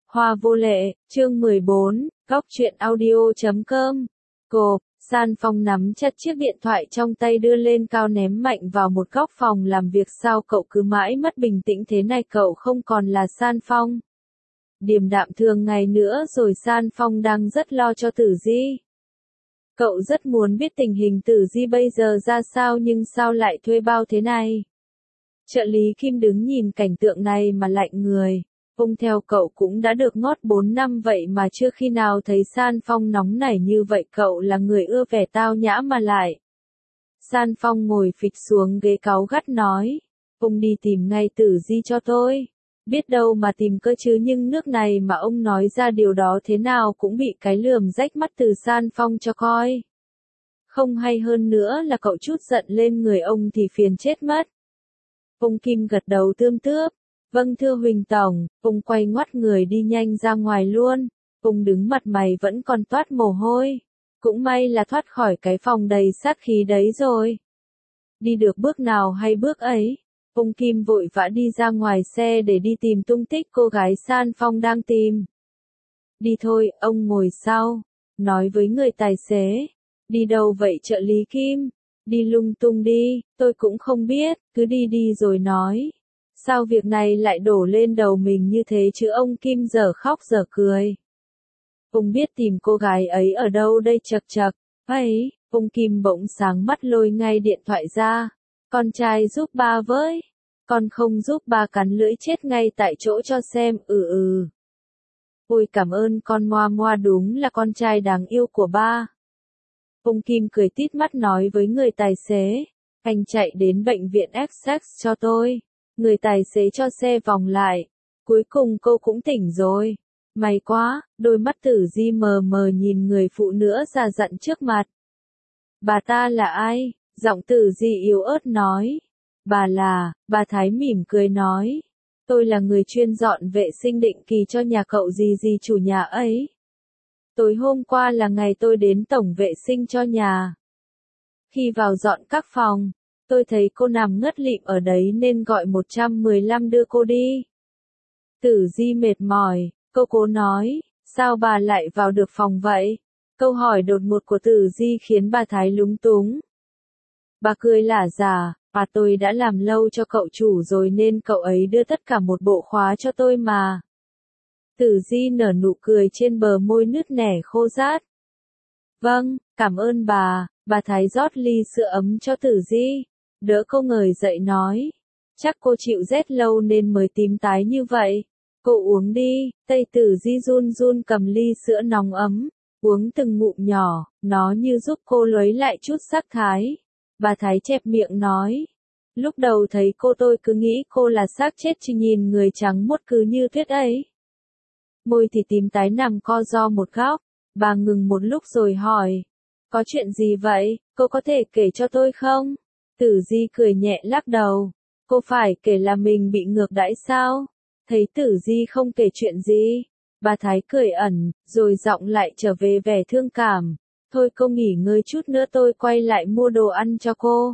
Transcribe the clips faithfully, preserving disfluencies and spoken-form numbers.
Hoa vô lệ, chương mười bốn, góc truyện audio chấm com. Cộp, San Phong nắm chặt chiếc điện thoại trong tay đưa lên cao ném mạnh vào một góc phòng làm việc. Sao cậu cứ mãi mất bình tĩnh thế này? Cậu không còn là San Phong điềm đạm thường ngày nữa rồi. San Phong đang rất lo cho Tử Di. Cậu rất muốn biết tình hình Tử Di bây giờ ra sao, nhưng sao lại thuê bao thế này? Trợ lý Kim đứng nhìn cảnh tượng này mà lạnh người. Ông theo cậu cũng đã được ngót bốn năm vậy mà chưa khi nào thấy San Phong nóng nảy như vậy. Cậu là người ưa vẻ tao nhã mà lại. San Phong ngồi phịch xuống ghế cáu gắt nói. Ông đi tìm ngay Tử Di cho tôi. Biết đâu mà tìm cơ chứ, nhưng nước này mà ông nói ra điều đó thế nào cũng bị cái lườm rách mắt từ San Phong cho coi. Không hay hơn nữa là cậu chút giận lên người ông thì phiền chết mất. Ông Kim gật đầu tươm tướp. Vâng thưa Huỳnh Tổng. Ông quay ngoắt người đi nhanh ra ngoài luôn. Ông đứng mặt mày vẫn còn toát mồ hôi. Cũng may là thoát khỏi cái phòng đầy sát khí đấy rồi. Đi được bước nào hay bước ấy. Ông Kim vội vã đi ra ngoài xe để đi tìm tung tích cô gái San Phong đang tìm. Đi thôi, ông ngồi sau. Nói với người tài xế. Đi đâu vậy trợ lý Kim? Đi lung tung đi, tôi cũng không biết, cứ đi đi rồi nói. Sao việc này lại đổ lên đầu mình như thế chứ? Ông Kim giờ khóc giờ cười. Ông biết tìm cô gái ấy ở đâu đây? Chật chật. Ấy, ông Kim bỗng sáng mắt lôi ngay điện thoại ra. Con trai giúp ba với. Con không giúp ba cắn lưỡi chết ngay tại chỗ cho xem. Ừ ừ. Ôi cảm ơn con Moa Moa, đúng là con trai đáng yêu của ba. Ông Kim cười tít mắt nói với người tài xế. Anh chạy đến bệnh viện Essex cho tôi. Người tài xế cho xe vòng lại. Cuối cùng cô cũng tỉnh rồi. May quá. Đôi mắt Tử Di mờ mờ nhìn người phụ nữ già dặn trước mặt. Bà ta là ai? Giọng Tử Di yếu ớt nói. Bà là, bà Thái mỉm cười nói. Tôi là người chuyên dọn vệ sinh định kỳ cho nhà cậu gì gì chủ nhà ấy. Tối hôm qua là ngày tôi đến tổng vệ sinh cho nhà. Khi vào dọn các phòng, tôi thấy cô nằm ngất lịm ở đấy nên gọi một một lăm đưa cô đi. Tử Di mệt mỏi, cô cố nói, sao bà lại vào được phòng vậy? Câu hỏi đột ngột của Tử Di khiến bà Thái lúng túng. Bà cười lả già, à tôi đã làm lâu cho cậu chủ rồi nên cậu ấy đưa tất cả một bộ khóa cho tôi mà. Tử Di nở nụ cười trên bờ môi nứt nẻ khô rát. Vâng, cảm ơn bà. Bà Thái rót ly sữa ấm cho Tử Di. Đỡ cô ngồi dậy nói. Chắc cô chịu rét lâu nên mới tím tái như vậy. Cô uống đi. Tay Tử Di run run cầm ly sữa nóng ấm. Uống từng ngụm nhỏ. Nó như giúp cô lấy lại chút sắc thái. Bà Thái chẹp miệng nói. Lúc đầu thấy cô tôi cứ nghĩ cô là xác chết, chỉ nhìn người trắng muốt cứ như tuyết ấy. Môi thì tím tái nằm co ro một góc. Bà ngừng một lúc rồi hỏi. Có chuyện gì vậy? Cô có thể kể cho tôi không? Tử Di cười nhẹ lắc đầu. Cô phải kể là mình bị ngược đãi sao? Thấy Tử Di không kể chuyện gì. Bà Thái cười ẩn, rồi giọng lại trở về vẻ thương cảm. Thôi cô nghỉ ngơi chút nữa tôi quay lại mua đồ ăn cho cô.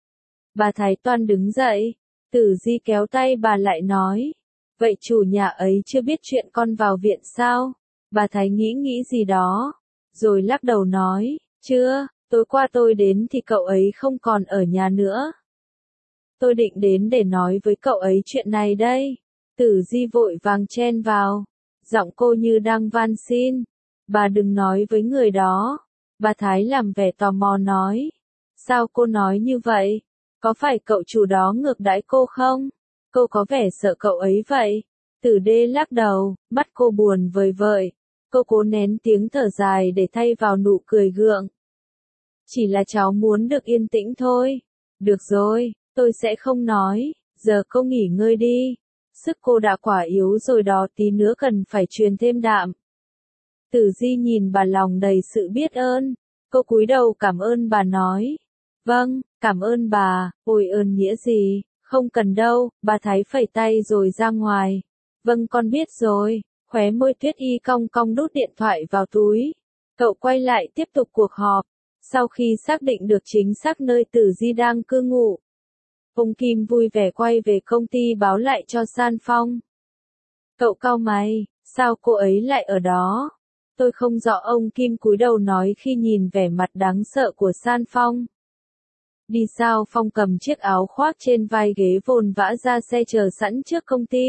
Bà Thái toan đứng dậy. Tử Di kéo tay bà lại nói. Vậy chủ nhà ấy chưa biết chuyện con vào viện sao? Bà Thái nghĩ nghĩ gì đó. Rồi lắc đầu nói. Chưa, tối qua tôi đến thì cậu ấy không còn ở nhà nữa. Tôi định đến để nói với cậu ấy chuyện này đây. Tử Di vội vàng chen vào. Giọng cô như đang van xin. Bà đừng nói với người đó. Bà Thái làm vẻ tò mò nói. Sao cô nói như vậy? Có phải cậu chủ đó ngược đãi cô không? Cô có vẻ sợ cậu ấy vậy. Tử Đê lắc đầu, mắt cô buồn vời vợi. Cô cố nén tiếng thở dài để thay vào nụ cười gượng. Chỉ là cháu muốn được yên tĩnh thôi. Được rồi, tôi sẽ không nói. Giờ cô nghỉ ngơi đi. Sức cô đã quả yếu rồi đó, tí nữa cần phải truyền thêm đạm. Tử Di nhìn bà lòng đầy sự biết ơn. Cô cúi đầu cảm ơn bà nói. Vâng, cảm ơn bà. Ôi ơn nghĩa gì? Không cần đâu. Bà Thái phẩy tay rồi ra ngoài. Vâng con biết rồi. Khóe môi Tuyết Y cong cong đút điện thoại vào túi. Cậu quay lại tiếp tục cuộc họp. Sau khi xác định được chính xác nơi Tử Di đang cư ngụ, ông Kim vui vẻ quay về công ty báo lại cho San Phong. Cậu cau mày, Sao cô ấy lại ở đó? Tôi không rõ, ông Kim cúi đầu nói khi nhìn vẻ mặt đáng sợ của San Phong. Đi sao? Phong cầm chiếc áo khoác trên vai ghế vồn vã ra xe chờ sẵn trước công ty.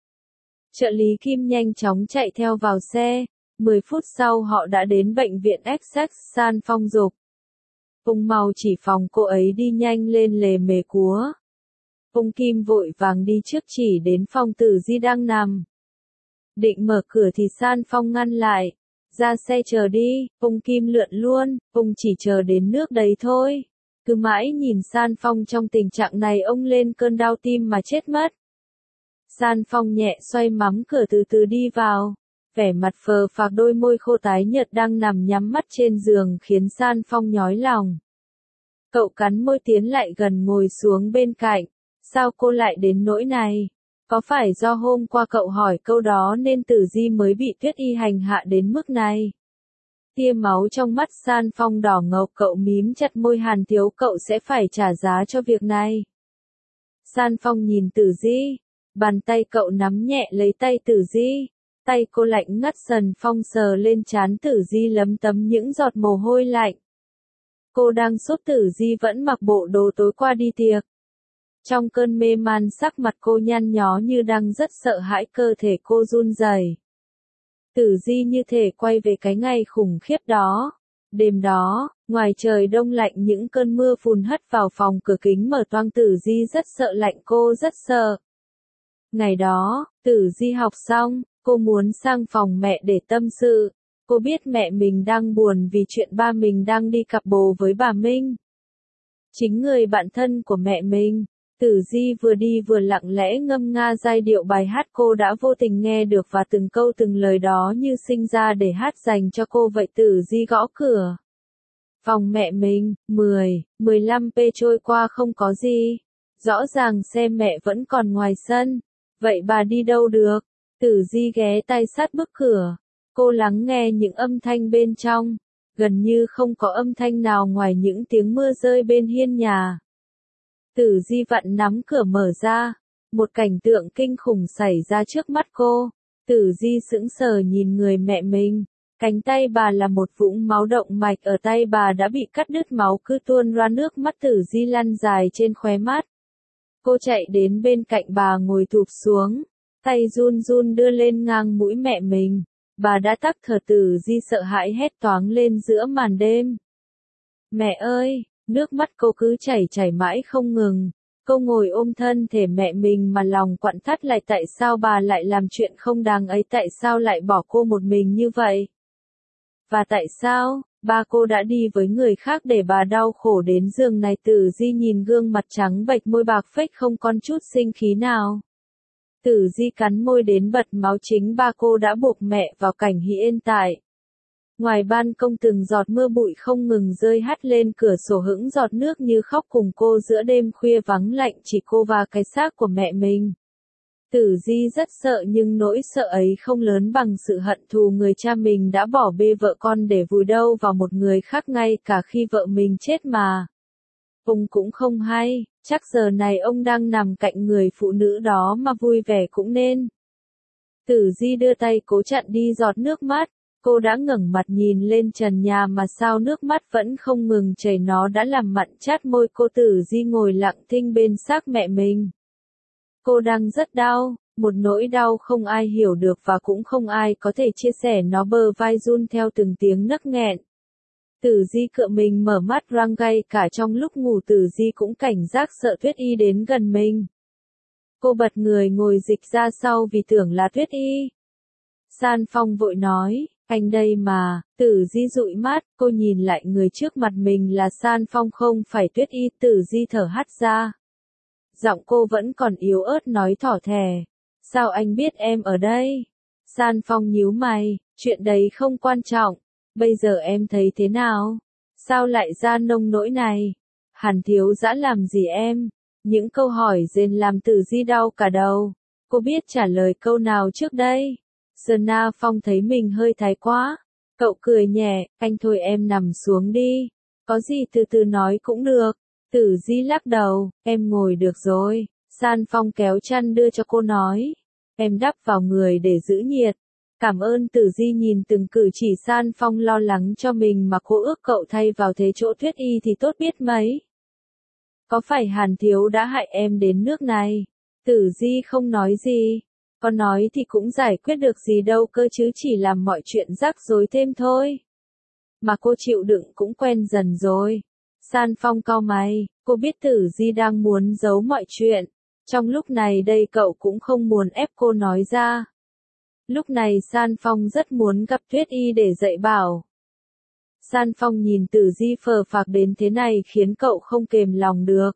Trợ lý Kim nhanh chóng chạy theo vào xe. Mười phút sau họ đã đến bệnh viện Essex. San Phong giục. Ông mau chỉ phòng cô ấy đi nhanh lên lề mề cúa. Ông Kim vội vàng đi trước chỉ đến phòng Tử Di đang nằm. Định mở cửa thì San Phong ngăn lại. Ra xe chờ đi, ông Kim lượn luôn, ông chỉ chờ đến nước đấy thôi. Cứ mãi nhìn San Phong trong tình trạng này ông lên cơn đau tim mà chết mất. San Phong nhẹ xoay mắm cửa từ từ đi vào. Vẻ mặt phờ phạc, đôi môi khô tái nhợt đang nằm nhắm mắt trên giường khiến San Phong nhói lòng. Cậu cắn môi tiến lại gần ngồi xuống bên cạnh. Sao cô lại đến nỗi này? Có phải do hôm qua cậu hỏi câu đó nên Tử Di mới bị Tuyết Y hành hạ đến mức này? Tia máu trong mắt San Phong đỏ ngầu, cậu mím chặt môi hàn thiếu, cậu sẽ phải trả giá cho việc này. San Phong nhìn Tử Di, bàn tay cậu nắm nhẹ lấy tay Tử Di, tay cô lạnh ngắt. San Phong sờ lên trán Tử Di lấm tấm những giọt mồ hôi lạnh. Cô đang sốt. Tử Di vẫn mặc bộ đồ tối qua đi tiệc. Trong cơn mê man sắc mặt cô nhăn nhó như đang rất sợ hãi, cơ thể cô run rẩy. Tử Di như thể quay về cái ngày khủng khiếp đó. Đêm đó, ngoài trời đông lạnh, những cơn mưa phùn hất vào phòng, cửa kính mở toang. Tử Di rất sợ lạnh, cô rất sợ. Ngày đó, Tử Di học xong, cô muốn sang phòng mẹ để tâm sự. Cô biết mẹ mình đang buồn vì chuyện ba mình đang đi cặp bồ với bà Minh. Chính người bạn thân của mẹ mình. Tử Di vừa đi vừa lặng lẽ ngâm nga giai điệu bài hát cô đã vô tình nghe được, và từng câu từng lời đó như sinh ra để hát dành cho cô vậy. Tử Di gõ cửa phòng mẹ mình. mười, mười lăm phút trôi qua không có gì. Rõ ràng xe mẹ vẫn còn ngoài sân. Vậy bà đi đâu được? Tử Di ghé tai sát bức cửa. Cô lắng nghe những âm thanh bên trong. Gần như không có âm thanh nào ngoài những tiếng mưa rơi bên hiên nhà. Tử Di vặn nắm cửa mở ra. Một cảnh tượng kinh khủng xảy ra trước mắt cô. Tử Di sững sờ nhìn người mẹ mình. Cánh tay bà là một vũng máu, động mạch ở tay bà đã bị cắt đứt, máu cứ tuôn ra, nước mắt Tử Di lăn dài trên khóe mắt. Cô chạy đến bên cạnh bà ngồi thụp xuống. Tay run run đưa lên ngang mũi mẹ mình. Bà đã tắc thở. Tử Di sợ hãi hét toáng lên giữa màn đêm. Mẹ ơi! Nước mắt cô cứ chảy chảy mãi không ngừng. Cô ngồi ôm thân thể mẹ mình mà lòng quặn thắt lại. Tại sao bà lại làm chuyện không đáng ấy? Tại sao lại bỏ cô một mình như vậy? Và tại sao ba cô đã đi với người khác để bà đau khổ đến giường này? Tử Di nhìn gương mặt trắng bệch, môi bạc phếch không còn chút sinh khí nào. Tử Di cắn môi đến bật máu. Chính ba cô đã buộc mẹ vào cảnh hiện tại. Ngoài ban công từng giọt mưa bụi không ngừng rơi hắt lên cửa sổ, hững giọt nước như khóc cùng cô giữa đêm khuya vắng lạnh, chỉ cô và cái xác của mẹ mình. Tử Di rất sợ, nhưng nỗi sợ ấy không lớn bằng sự hận thù người cha mình đã bỏ bê vợ con để vùi đâu vào một người khác, ngay cả khi vợ mình chết mà. Ông cũng không hay, chắc giờ này ông đang nằm cạnh người phụ nữ đó mà vui vẻ cũng nên. Tử Di đưa tay cố chặn đi giọt nước mắt. Cô đã ngẩng mặt nhìn lên trần nhà mà sao nước mắt vẫn không ngừng chảy, nó đã làm mặn chát môi cô. Tử Di ngồi lặng thinh bên xác mẹ mình. Cô đang rất đau, một nỗi đau không ai hiểu được và cũng không ai có thể chia sẻ nó. Bờ vai run theo từng tiếng nấc nghẹn. Tử Di cựa mình mở mắt răng gay, cả trong lúc ngủ Tử Di cũng cảnh giác sợ Tuyết Y đến gần mình. Cô bật người ngồi dịch ra sau vì tưởng là Tuyết Y. San Phong vội nói. Anh đây mà. Tử Di dụi mắt, cô nhìn lại người trước mặt mình là San Phong không phải Tuyết Y. Tử Di thở hắt ra. Giọng cô vẫn còn yếu ớt nói thỏ thẻ. Sao anh biết em ở đây? San Phong nhíu mày, chuyện đấy không quan trọng. Bây giờ em thấy thế nào? Sao lại ra nông nỗi này? Hàn thiếu dã làm gì em? Những câu hỏi rền làm Tử Di đau cả đầu. Cô biết trả lời câu nào trước đây? Sơn Na Phong thấy mình hơi thái quá. Cậu cười nhẹ, anh thôi em nằm xuống đi. Có gì từ từ nói cũng được. Tử Di lắc đầu, em ngồi được rồi. San Phong kéo chăn đưa cho cô nói. Em đắp vào người để giữ nhiệt. Cảm ơn Tử Di. Nhìn từng cử chỉ San Phong lo lắng cho mình mà cô ước cậu thay vào thế chỗ Tuyết Y thì tốt biết mấy. Có phải Hàn Thiếu đã hại em đến nước này? Tử Di không nói gì. Có nói thì cũng giải quyết được gì đâu cơ chứ, chỉ làm mọi chuyện rắc rối thêm thôi. Mà cô chịu đựng cũng quen dần rồi. San Phong cau mày, cô biết Tử Di đang muốn giấu mọi chuyện. Trong lúc này đây cậu cũng không muốn ép cô nói ra. Lúc này San Phong rất muốn gặp Tuyết Y để dạy bảo. San Phong nhìn Tử Di phờ phạc đến thế này khiến cậu không kềm lòng được.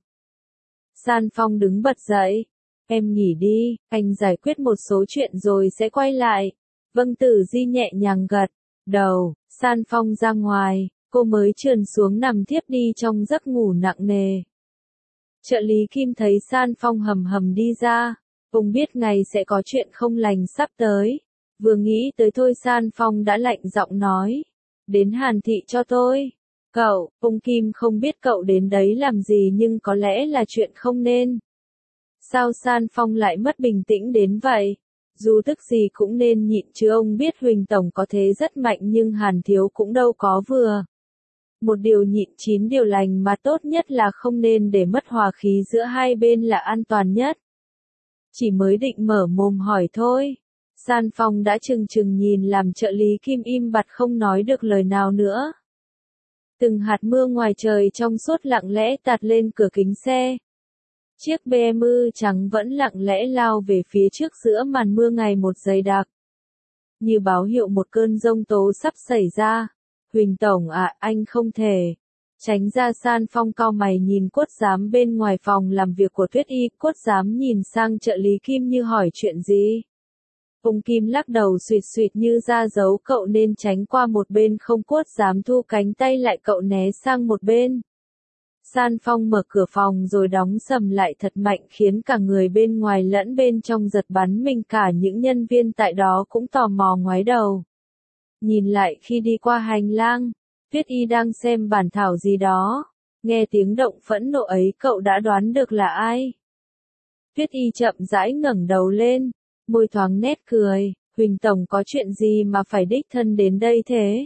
San Phong đứng bật dậy. Em nghỉ đi, anh giải quyết một số chuyện rồi sẽ quay lại. Vâng. Tử Di nhẹ nhàng gật đầu. San Phong ra ngoài, cô mới trườn xuống nằm thiếp đi trong giấc ngủ nặng nề. Trợ lý Kim thấy San Phong hầm hầm đi ra. Ông biết ngày sẽ có chuyện không lành sắp tới. Vừa nghĩ tới thôi San Phong đã lạnh giọng nói. Đến Hàn Thị cho tôi. Cậu, ông Kim không biết cậu đến đấy làm gì nhưng có lẽ là chuyện không nên. Sao San Phong lại mất bình tĩnh đến vậy? Dù tức gì cũng nên nhịn chứ, ông biết Huỳnh Tổng có thế rất mạnh nhưng Hàn Thiếu cũng đâu có vừa. Một điều nhịn chín điều lành mà tốt nhất là không nên để mất hòa khí giữa hai bên là an toàn nhất. Chỉ mới định mở mồm hỏi thôi. San Phong đã chừng chừng nhìn làm trợ lý Kim im bặt không nói được lời nào nữa. Từng hạt mưa ngoài trời trong suốt lặng lẽ tạt lên cửa kính xe. Chiếc bê em vê trắng vẫn lặng lẽ lao về phía trước giữa màn mưa ngày một dày đặc. Như báo hiệu một cơn giông tố sắp xảy ra. Huỳnh Tổng à, anh không thể. Tránh ra. San Phong cau mày nhìn Quất Giám bên ngoài phòng làm việc của Tuyết Y. Quất Giám nhìn sang trợ lý Kim như hỏi chuyện gì. Ông Kim lắc đầu suỵt suỵt như ra dấu cậu nên tránh qua một bên không. Quất Giám thu cánh tay lại, cậu né sang một bên. San Phong mở cửa phòng rồi đóng sầm lại thật mạnh khiến cả người bên ngoài lẫn bên trong giật bắn mình, cả những nhân viên tại đó cũng tò mò ngoái đầu. Nhìn lại khi đi qua hành lang, Tuyết Y đang xem bản thảo gì đó. Nghe tiếng động phẫn nộ ấy cậu đã đoán được là ai. Tuyết Y chậm rãi ngẩng đầu lên, môi thoáng nét cười. Huỳnh Tổng có chuyện gì mà phải đích thân đến đây thế?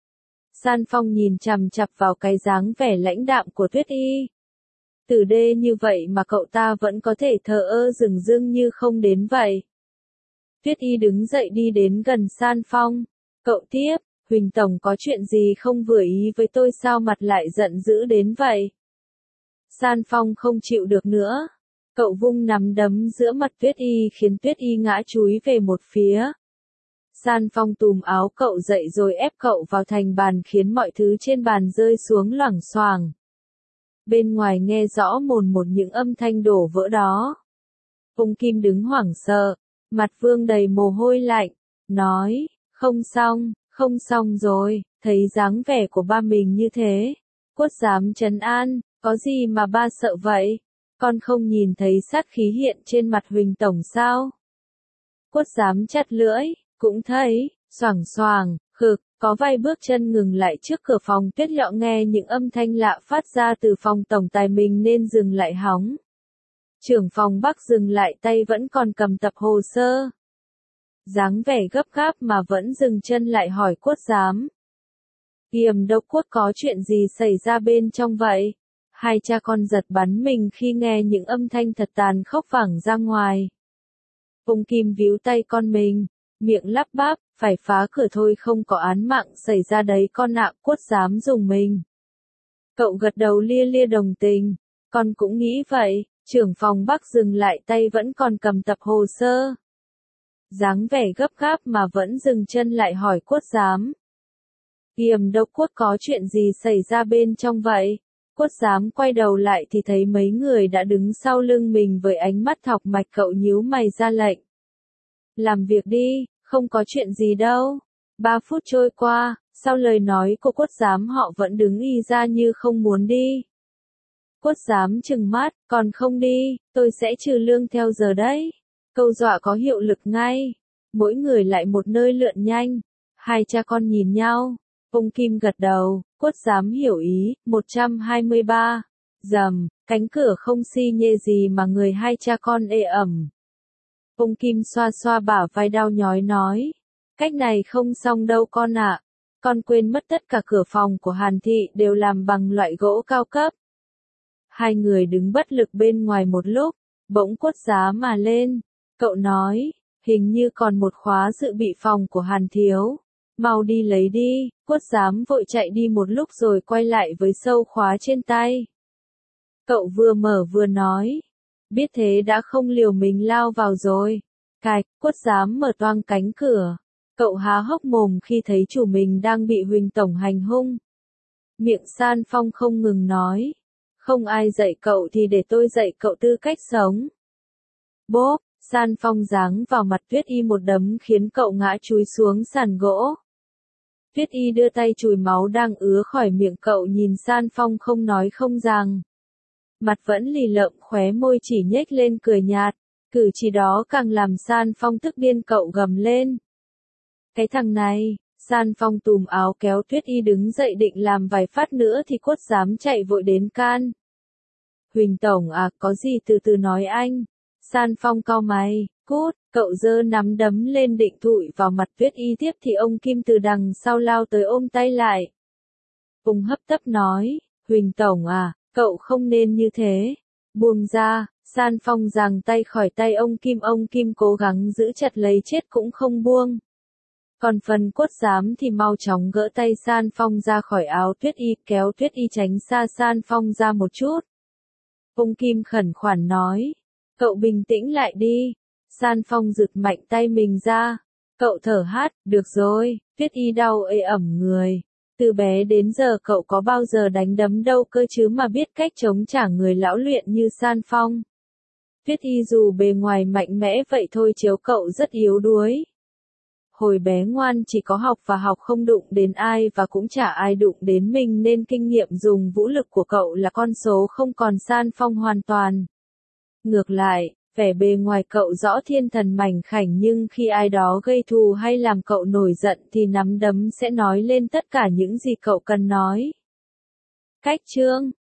San Phong nhìn chằm chằm vào cái dáng vẻ lãnh đạm của Tuyết Y. Tử đê như vậy mà cậu ta vẫn có thể thờ ơ dửng dưng như không đến vậy. Tuyết Y đứng dậy đi đến gần San Phong. Cậu tiếp, Huỳnh Tổng có chuyện gì không vừa ý với tôi sao mặt lại giận dữ đến vậy? San Phong không chịu được nữa. Cậu vung nắm đấm giữa mặt Tuyết Y khiến Tuyết Y ngã chúi về một phía. San Phong túm áo cậu dậy rồi ép cậu vào thành bàn khiến mọi thứ trên bàn rơi xuống loảng xoảng. Bên ngoài nghe rõ mồn một những âm thanh đổ vỡ đó. Ông Kim đứng hoảng sợ, mặt vương đầy mồ hôi lạnh, nói, không xong, không xong rồi. Thấy dáng vẻ của ba mình như thế, Quất Giám trấn an, có gì mà ba sợ vậy? Con không nhìn thấy sát khí hiện trên mặt Huỳnh Tổng sao? Quất Giám chặt lưỡi, cũng thấy, xoảng xoảng, khực, có vài bước chân ngừng lại trước cửa phòng. Tuyết Lọ nghe những âm thanh lạ phát ra từ phòng tổng tài mình nên dừng lại hóng. Trưởng phòng Bắc dừng lại, tay vẫn còn cầm tập hồ sơ. Dáng vẻ gấp gáp mà vẫn dừng chân lại hỏi Quất Giám. Kiềm đốc Quất, có chuyện gì xảy ra bên trong vậy? Hai cha con giật bắn mình khi nghe những âm thanh thật tàn khốc vẳng ra ngoài. Ông Kim víu tay con mình, miệng lắp bắp, phải phá cửa thôi, không có án mạng xảy ra đấy con ạ. Quất Giám dùng mình. Cậu gật đầu lia lia đồng tình, con cũng nghĩ vậy. Trưởng phòng Bắc dừng lại, tay vẫn còn cầm tập hồ sơ. Dáng vẻ gấp gáp mà vẫn dừng chân lại hỏi Quất Giám. Kiềm đốc Quất, có chuyện gì xảy ra bên trong vậy? Quất Giám quay đầu lại thì thấy mấy người đã đứng sau lưng mình với ánh mắt thọc mạch. Cậu nhíu mày ra lệnh. Làm việc đi, không có chuyện gì đâu. Ba phút trôi qua, sau lời nói của Quất Giám họ vẫn đứng y ra như không muốn đi. Quất Giám trừng mắt, còn không đi, tôi sẽ trừ lương theo giờ đấy. Câu dọa có hiệu lực ngay. Mỗi người lại một nơi lượn nhanh. Hai cha con nhìn nhau. Ông Kim gật đầu, Quất Giám hiểu ý. một trăm hai mươi ba. Rầm, cánh cửa không xi nhê gì mà người hai cha con ê ẩm. Ông Kim xoa xoa bả vai đau nhói nói. Cách này không xong đâu con ạ. Con quên mất tất cả cửa phòng của Hàn Thị đều làm bằng loại gỗ cao cấp. Hai người đứng bất lực bên ngoài một lúc, bỗng Quất Giá mà lên. Cậu nói, hình như còn một khóa dự bị phòng của Hàn thiếu. Mau đi lấy đi. Quất Giám vội chạy đi một lúc rồi quay lại với sâu khóa trên tay. Cậu vừa mở vừa nói, biết thế đã không liều mình lao vào rồi. Cạch, Quất Giám mở toang cánh cửa. Cậu há hốc mồm khi thấy chủ mình đang bị Huỳnh tổng hành hung. Miệng San Phong không ngừng nói, không ai dạy cậu thì để tôi dạy cậu tư cách sống. Bốp, San Phong giáng vào mặt Tuyết Y một đấm khiến cậu ngã chúi xuống sàn gỗ. Tuyết Y đưa tay chùi máu đang ứa khỏi miệng cậu, nhìn San Phong không nói không rằng. Mặt vẫn lì lợm, khóe môi chỉ nhếch lên cười nhạt. Cử chỉ đó càng làm San Phong tức điên, cậu gầm lên. Cái thằng này. San Phong tùm áo kéo Tuyết Y đứng dậy định làm vài phát nữa thì Quất Giám chạy vội đến can. Huỳnh tổng à, có gì từ từ nói anh. San Phong cau mày, cút, cậu giơ nắm đấm lên định thụi vào mặt Tuyết Y tiếp thì ông Kim từ đằng sau lao tới ôm tay lại. Ông hấp tấp nói, Huỳnh tổng à, cậu không nên như thế. Buông ra. San Phong giằng tay khỏi tay ông Kim, ông Kim cố gắng giữ chặt lấy chết cũng không buông. Còn phần Quất Giám thì mau chóng gỡ tay San Phong ra khỏi áo Tuyết Y, kéo Tuyết Y tránh xa San Phong ra một chút. Ông Kim khẩn khoản nói, cậu bình tĩnh lại đi. San Phong giựt mạnh tay mình ra. Cậu thở hắt, được rồi. Tuyết Y đau ê ẩm người. Từ bé đến giờ cậu có bao giờ đánh đấm đâu cơ chứ mà biết cách chống trả người lão luyện như San Phong. Tuyết Y dù bề ngoài mạnh mẽ vậy thôi chiếu cậu rất yếu đuối. Hồi bé ngoan chỉ có học và học, không đụng đến ai và cũng chả ai đụng đến mình, nên kinh nghiệm dùng vũ lực của cậu là con số không, còn San Phong hoàn toàn ngược lại, vẻ bề ngoài cậu rõ thiên thần mảnh khảnh nhưng khi ai đó gây thù hay làm cậu nổi giận thì nắm đấm sẽ nói lên tất cả những gì cậu cần nói. Cách chương